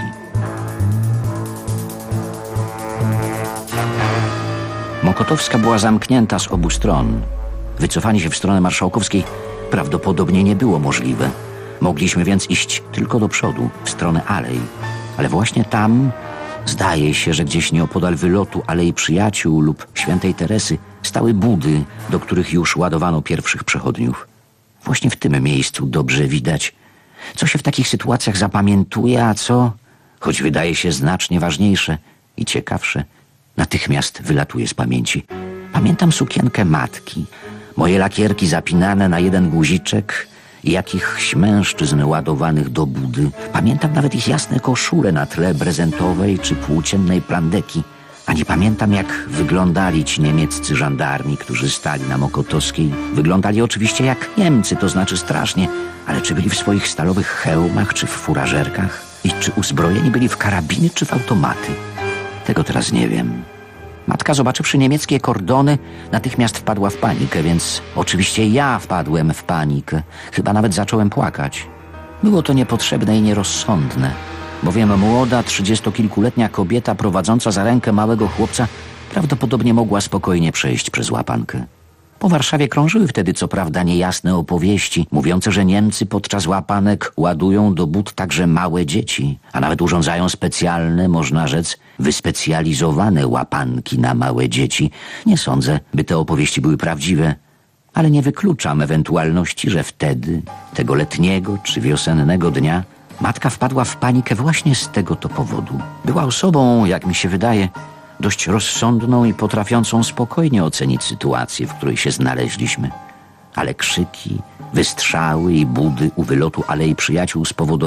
Mokotowska była zamknięta z obu stron. Wycofanie się w stronę Marszałkowskiej prawdopodobnie nie było możliwe. Mogliśmy więc iść tylko do przodu, w stronę Alei. Ale właśnie tam, zdaje się, że gdzieś nieopodal wylotu Alei Przyjaciół lub Świętej Teresy stały budy, do których już ładowano pierwszych przechodniów. Właśnie w tym miejscu dobrze widać, co się w takich sytuacjach zapamiętuje, a co, choć wydaje się znacznie ważniejsze i ciekawsze, natychmiast wylatuje z pamięci. Pamiętam sukienkę matki, moje lakierki zapinane na jeden guziczek i jakichś mężczyzn ładowanych do budy. Pamiętam nawet ich jasne koszule na tle brezentowej czy płóciennej plandeki. A nie pamiętam, jak wyglądali ci niemieccy żandarmi, którzy stali na Mokotowskiej. Wyglądali oczywiście jak Niemcy, to znaczy strasznie, ale czy byli w swoich stalowych hełmach czy w furażerkach? I czy uzbrojeni byli w karabiny czy w automaty? Tego teraz nie wiem. Matka, zobaczywszy niemieckie kordony, natychmiast wpadła w panikę, więc oczywiście ja wpadłem w panikę. Chyba nawet zacząłem płakać. Było to niepotrzebne i nierozsądne, bowiem młoda, 30-kilkuletnia kobieta prowadząca za rękę małego chłopca prawdopodobnie mogła spokojnie przejść przez łapankę. Po Warszawie krążyły wtedy co prawda niejasne opowieści, mówiące, że Niemcy podczas łapanek ładują do but także małe dzieci, a nawet urządzają specjalne, można rzec, wyspecjalizowane łapanki na małe dzieci. Nie sądzę, by te opowieści były prawdziwe, ale nie wykluczam ewentualności, że wtedy, tego letniego czy wiosennego dnia, matka wpadła w panikę właśnie z tego to powodu. Była osobą, jak mi się wydaje, dość rozsądną i potrafiącą spokojnie ocenić sytuację, w której się znaleźliśmy. Ale krzyki, wystrzały i budy u wylotu Alei Przyjaciół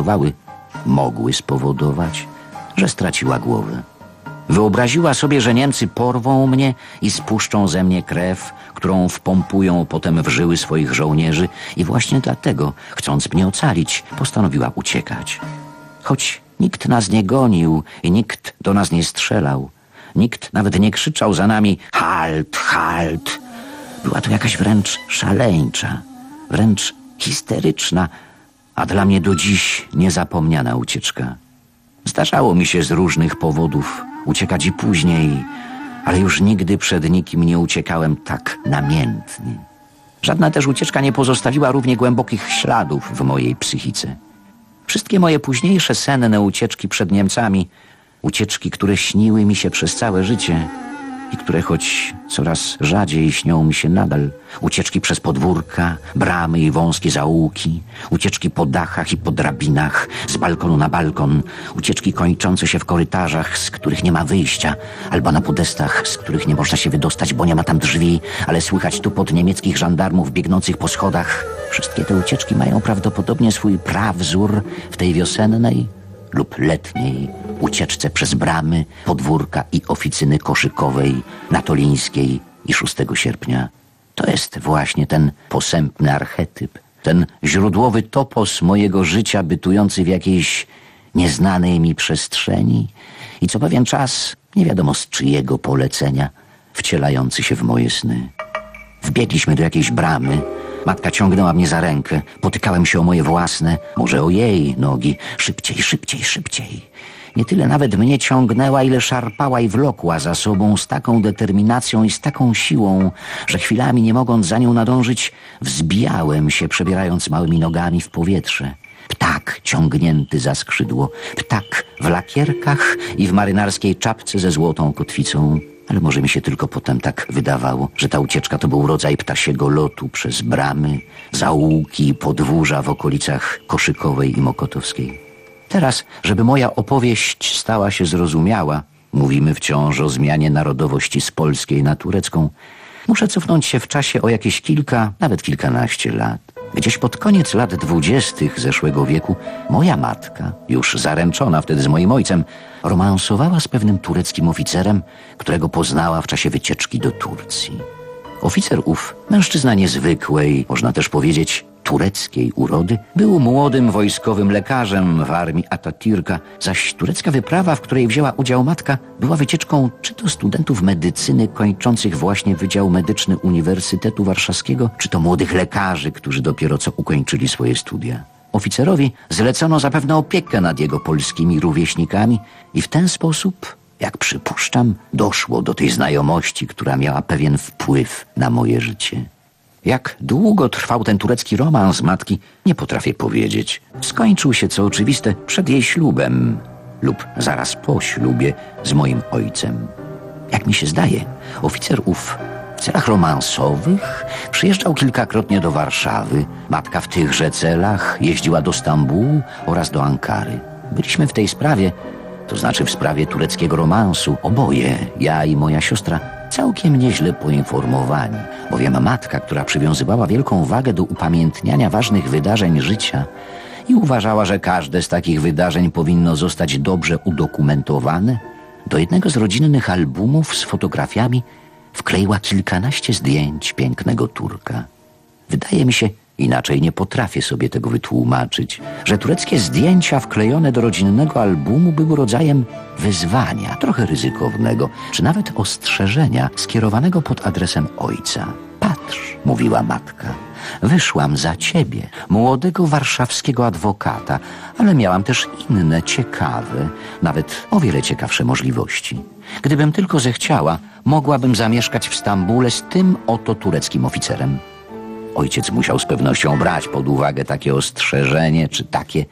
mogły spowodować, że straciła głowę. Wyobraziła sobie, że Niemcy porwą mnie i spuszczą ze mnie krew, którą wpompują potem w żyły swoich żołnierzy i właśnie dlatego, chcąc mnie ocalić, postanowiła uciekać. Choć nikt nas nie gonił i nikt do nas nie strzelał, nikt nawet nie krzyczał za nami halt, halt. Była to jakaś wręcz szaleńcza, wręcz histeryczna, a dla mnie do dziś niezapomniana ucieczka. Zdarzało mi się z różnych powodów uciekać i później, ale już nigdy przed nikim nie uciekałem tak namiętnie. Żadna też ucieczka nie pozostawiła równie głębokich śladów w mojej psychice. Wszystkie moje późniejsze senne ucieczki przed Niemcami, ucieczki, które śniły mi się przez całe życie i które choć coraz rzadziej śnią mi się nadal, ucieczki przez podwórka, bramy i wąskie zaułki, ucieczki po dachach i po drabinach, z balkonu na balkon, ucieczki kończące się w korytarzach, z których nie ma wyjścia, albo na podestach, z których nie można się wydostać, bo nie ma tam drzwi, ale słychać tupot niemieckich żandarmów biegnących po schodach. Wszystkie te ucieczki mają prawdopodobnie swój prawzór w tej wiosennej lub letniej ucieczce przez bramy, podwórka i oficyny koszykowej, natolińskiej i 6 sierpnia. To jest właśnie ten posępny archetyp, ten źródłowy topos mojego życia bytujący w jakiejś nieznanej mi przestrzeni i co pewien czas, nie wiadomo z czyjego polecenia, wcielający się w moje sny. Wbiegliśmy do jakiejś bramy. Matka ciągnęła mnie za rękę. Potykałem się o moje własne, może o jej nogi. Szybciej, szybciej, szybciej. Nie tyle nawet mnie ciągnęła, ile szarpała i wlokła za sobą z taką determinacją i z taką siłą, że chwilami, nie mogąc za nią nadążyć, wzbijałem się, przebierając małymi nogami w powietrze. Ptak ciągnięty za skrzydło. Ptak w lakierkach i w marynarskiej czapce ze złotą kotwicą. Ale może mi się tylko potem tak wydawało, że ta ucieczka to był rodzaj ptasiego lotu przez bramy, zaułki i podwórza w okolicach Koszykowej i Mokotowskiej. Teraz, żeby moja opowieść stała się zrozumiała, mówimy wciąż o zmianie narodowości z polskiej na turecką, muszę cofnąć się w czasie o jakieś kilka, nawet kilkanaście lat. Gdzieś pod koniec lat 20. zeszłego wieku moja matka, już zaręczona wtedy z moim ojcem, romansowała z pewnym tureckim oficerem, którego poznała w czasie wycieczki do Turcji. Oficer ów, mężczyzna niezwykłej, można też powiedzieć tureckiej urody, był młodym wojskowym lekarzem w armii Atatürka, zaś turecka wyprawa, w której wzięła udział matka, była wycieczką czy to studentów medycyny kończących właśnie Wydział Medyczny Uniwersytetu Warszawskiego, czy to młodych lekarzy, którzy dopiero co ukończyli swoje studia. Oficerowi zlecono zapewne opiekę nad jego polskimi rówieśnikami i w ten sposób, jak przypuszczam, doszło do tej znajomości, która miała pewien wpływ na moje życie. Jak długo trwał ten turecki romans matki, nie potrafię powiedzieć. Skończył się, co oczywiste, przed jej ślubem lub zaraz po ślubie z moim ojcem. Jak mi się zdaje, oficer ów w celach romansowych przyjeżdżał kilkakrotnie do Warszawy. Matka w tychże celach jeździła do Stambułu oraz do Ankary. Byliśmy w tej sprawie, to znaczy w sprawie tureckiego romansu, oboje, ja i moja siostra, całkiem nieźle poinformowani, bowiem matka, która przywiązywała wielką wagę do upamiętniania ważnych wydarzeń życia i uważała, że każde z takich wydarzeń powinno zostać dobrze udokumentowane, do jednego z rodzinnych albumów z fotografiami wkleiła kilkanaście zdjęć pięknego Turka. Wydaje mi się, inaczej nie potrafię sobie tego wytłumaczyć, że tureckie zdjęcia wklejone do rodzinnego albumu były rodzajem wyzwania, trochę ryzykownego, czy nawet ostrzeżenia skierowanego pod adresem ojca. Patrz, mówiła matka, wyszłam za ciebie, młodego warszawskiego adwokata, ale miałam też inne ciekawe, nawet o wiele ciekawsze możliwości. Gdybym tylko zechciała, mogłabym zamieszkać w Stambule z tym oto tureckim oficerem. Ojciec musiał z pewnością brać pod uwagę takie ostrzeżenie, czy takie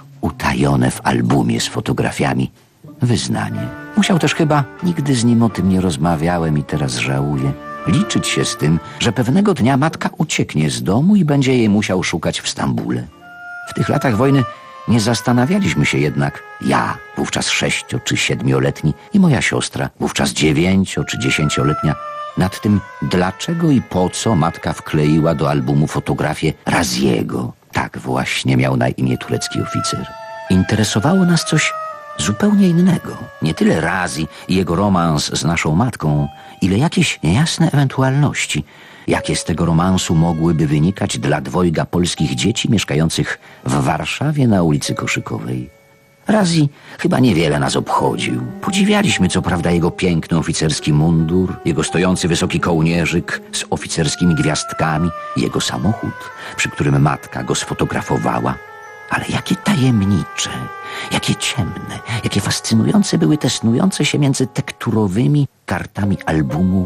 utajone w albumie z fotografiami wyznanie. Musiał też chyba, nigdy z nim o tym nie rozmawiałem i teraz żałuję, Liczyć się z tym, że pewnego dnia matka ucieknie z domu i będzie jej musiał szukać w Stambule. W tych latach wojny nie zastanawialiśmy się jednak, ja, wówczas 6- czy 7-letni, i moja siostra, wówczas 9- czy 10-letnia, nad tym, dlaczego i po co matka wkleiła do albumu fotografię Raziego. Tak właśnie miał na imię turecki oficer. Interesowało nas coś zupełnie innego. Nie tyle Razi i jego romans z naszą matką, ile jakieś niejasne ewentualności, jakie z tego romansu mogłyby wynikać dla dwojga polskich dzieci mieszkających w Warszawie na ulicy Koszykowej. Razi chyba niewiele nas obchodził. Podziwialiśmy co prawda jego piękny oficerski mundur, jego stojący wysoki kołnierzyk z oficerskimi gwiazdkami, jego samochód, przy którym matka go sfotografowała. Ale jakie tajemnicze, jakie ciemne, jakie fascynujące były te snujące się między tekturowymi kartami albumu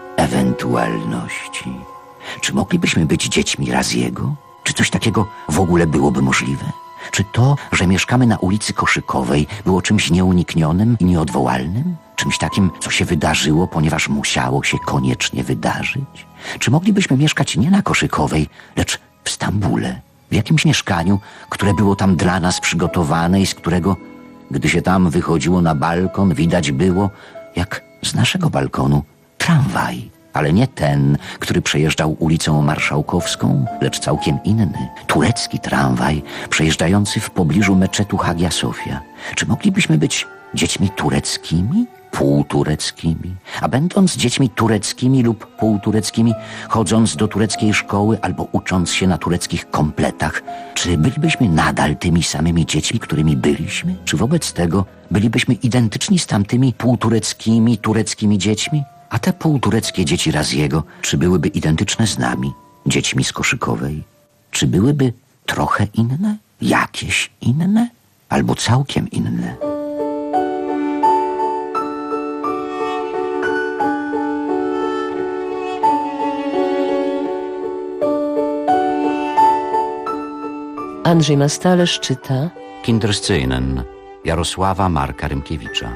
ewentualności. Czy moglibyśmy być dziećmi Raziego? Czy coś takiego w ogóle byłoby możliwe? Czy to, że mieszkamy na ulicy Koszykowej, było czymś nieuniknionym i nieodwołalnym? Czymś takim, co się wydarzyło, ponieważ musiało się koniecznie wydarzyć? Czy moglibyśmy mieszkać nie na Koszykowej, lecz w Stambule? W jakimś mieszkaniu, które było tam dla nas przygotowane i z którego, gdy się tam wychodziło na balkon, widać było, jak z naszego balkonu, tramwaj. Ale nie ten, który przejeżdżał ulicą Marszałkowską, lecz całkiem inny, turecki tramwaj przejeżdżający w pobliżu meczetu Hagia Sofia. Czy moglibyśmy być dziećmi tureckimi, półtureckimi? A będąc dziećmi tureckimi lub półtureckimi, chodząc do tureckiej szkoły albo ucząc się na tureckich kompletach, czy bylibyśmy nadal tymi samymi dziećmi, którymi byliśmy? Czy wobec tego bylibyśmy identyczni z tamtymi półtureckimi, tureckimi dziećmi? A te półtureckie dzieci Raziego, czy byłyby identyczne z nami, dziećmi z Koszykowej? Czy byłyby trochę inne? Jakieś inne? Albo całkiem inne? Andrzej Mastalerz czyta Kinderszenen Jarosława Marka Rymkiewicza.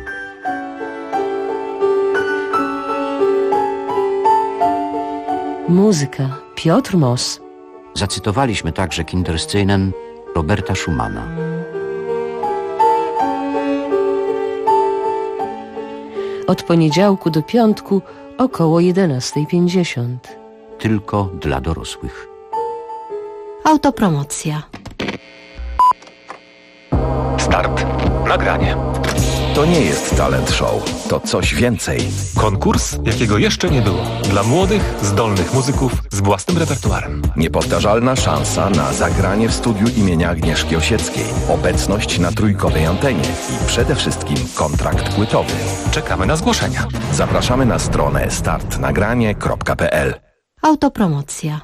Muzyka Piotr Moss. Zacytowaliśmy także Kinderszenen Roberta Schumana. Od poniedziałku do piątku około 11:50. Tylko dla dorosłych. Autopromocja. Start. Nagranie. To nie jest talent show, to coś więcej. Konkurs, jakiego jeszcze nie było. Dla młodych, zdolnych muzyków z własnym repertuarem. Niepowtarzalna szansa na zagranie w studiu imienia Agnieszki Osieckiej. Obecność na trójkowej antenie i przede wszystkim kontrakt płytowy. Czekamy na zgłoszenia. Zapraszamy na stronę startnagranie.pl. Autopromocja.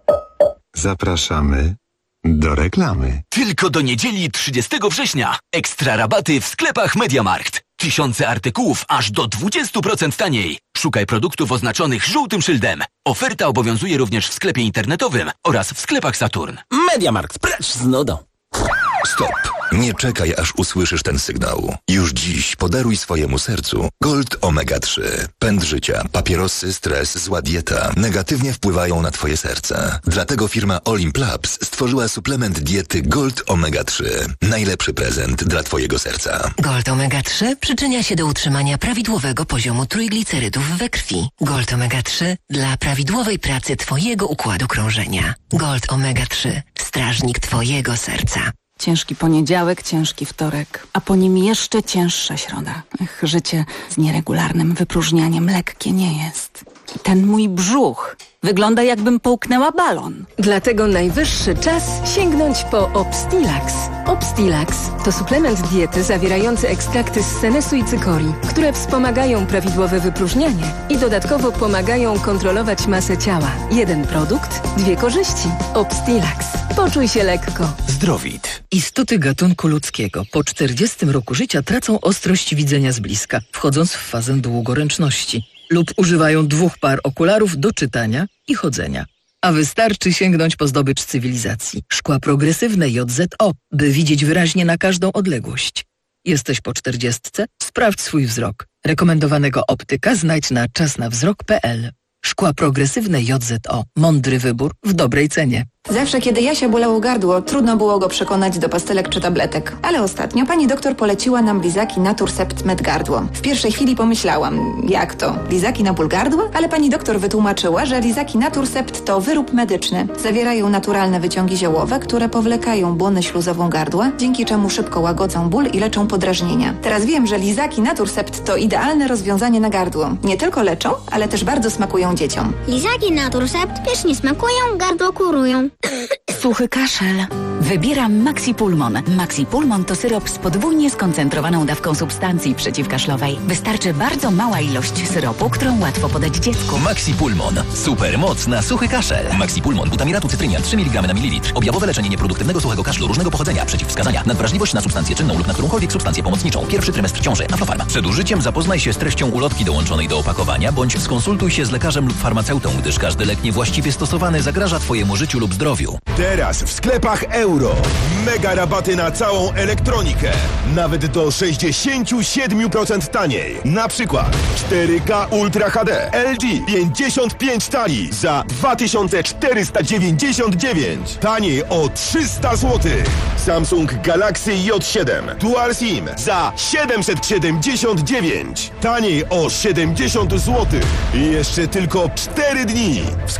Zapraszamy do reklamy. Tylko do niedzieli 30 września. Ekstra rabaty w sklepach MediaMarkt. Tysiące artykułów aż do 20% taniej. Szukaj produktów oznaczonych żółtym szyldem. Oferta obowiązuje również w sklepie internetowym oraz w sklepach Saturn. MediaMarkt, precz z nudą. Stop. Nie czekaj, aż usłyszysz ten sygnał. Już dziś podaruj swojemu sercu Gold Omega 3. Pęd życia, papierosy, stres, zła dieta negatywnie wpływają na twoje serce. Dlatego firma Olymp Labs stworzyła suplement diety Gold Omega 3. Najlepszy prezent dla twojego serca. Gold Omega 3 przyczynia się do utrzymania prawidłowego poziomu trójglicerydów we krwi. Gold Omega 3 dla prawidłowej pracy twojego układu krążenia. Gold Omega 3. Strażnik twojego serca. Ciężki poniedziałek, ciężki wtorek, a po nim jeszcze cięższa środa. Życie z nieregularnym wypróżnianiem lekkie nie jest. Ten mój brzuch wygląda, jakbym połknęła balon. Dlatego najwyższy czas sięgnąć po Obstilax. Obstilax to suplement diety zawierający ekstrakty z senesu i cykorii, które wspomagają prawidłowe wypróżnianie i dodatkowo pomagają kontrolować masę ciała. Jeden produkt, dwie korzyści. Obstilax. Poczuj się lekko. Zdrowit. Istoty gatunku ludzkiego po 40 roku życia tracą ostrość widzenia z bliska, wchodząc w fazę długoręczności lub używają 2 par okularów do czytania i chodzenia. A wystarczy sięgnąć po zdobycz cywilizacji. Szkła progresywne JZO, by widzieć wyraźnie na każdą odległość. Jesteś po 40? Sprawdź swój wzrok. Rekomendowanego optyka znajdź na czasnawzrok.pl. Szkła progresywne JZO. Mądry wybór w dobrej cenie. Zawsze, kiedy Jasia bolało gardło, trudno było go przekonać do pastelek czy tabletek. Ale ostatnio pani doktor poleciła nam lizaki Naturcept Med Gardło. W pierwszej chwili pomyślałam, jak to? Lizaki na ból gardła? Ale pani doktor wytłumaczyła, że lizaki Naturcept to wyrób medyczny. Zawierają naturalne wyciągi ziołowe, które powlekają błonę śluzową gardła, dzięki czemu szybko łagodzą ból i leczą podrażnienia. Teraz wiem, że lizaki Naturcept to idealne rozwiązanie na gardło. Nie tylko leczą, ale też bardzo smakują dzieciom. Lizaki Naturcept pysznie smakują, gardło kurują. Suchy kaszel. Wybieram Maxi Pulmon. Maxi Pulmon to syrop z podwójnie skoncentrowaną dawką substancji przeciwkaszlowej. Wystarczy bardzo mała ilość syropu, którą łatwo podać dziecku. Maxi Pulmon. Super moc na suchy kaszel. Maxi Pulmon. Butamiratu cytrynia 3 mg na mililitr. Objawowe leczenie nieproduktywnego suchego kaszlu różnego pochodzenia. Przeciwwskazania. Nadwrażliwość na substancję czynną lub na którąkolwiek substancję pomocniczą. Pierwszy trymestr ciąży. Aflofarm. Przed użyciem zapoznaj się z treścią ulotki dołączonej do opakowania, bądź skonsultuj się z lekarzem lub farmaceutą, gdyż każdy lek niewłaściwie stosowany zagraża Twojemu życiu lub zdrowiu. Teraz w sklepach Euro. Mega rabaty na całą elektronikę. Nawet do 67% taniej. Na przykład 4K Ultra HD LG 55 tali za 2499. Taniej o 300 zł. Samsung Galaxy J7 Dual SIM za 779. Taniej o 70 zł. I jeszcze tylko 4 dni.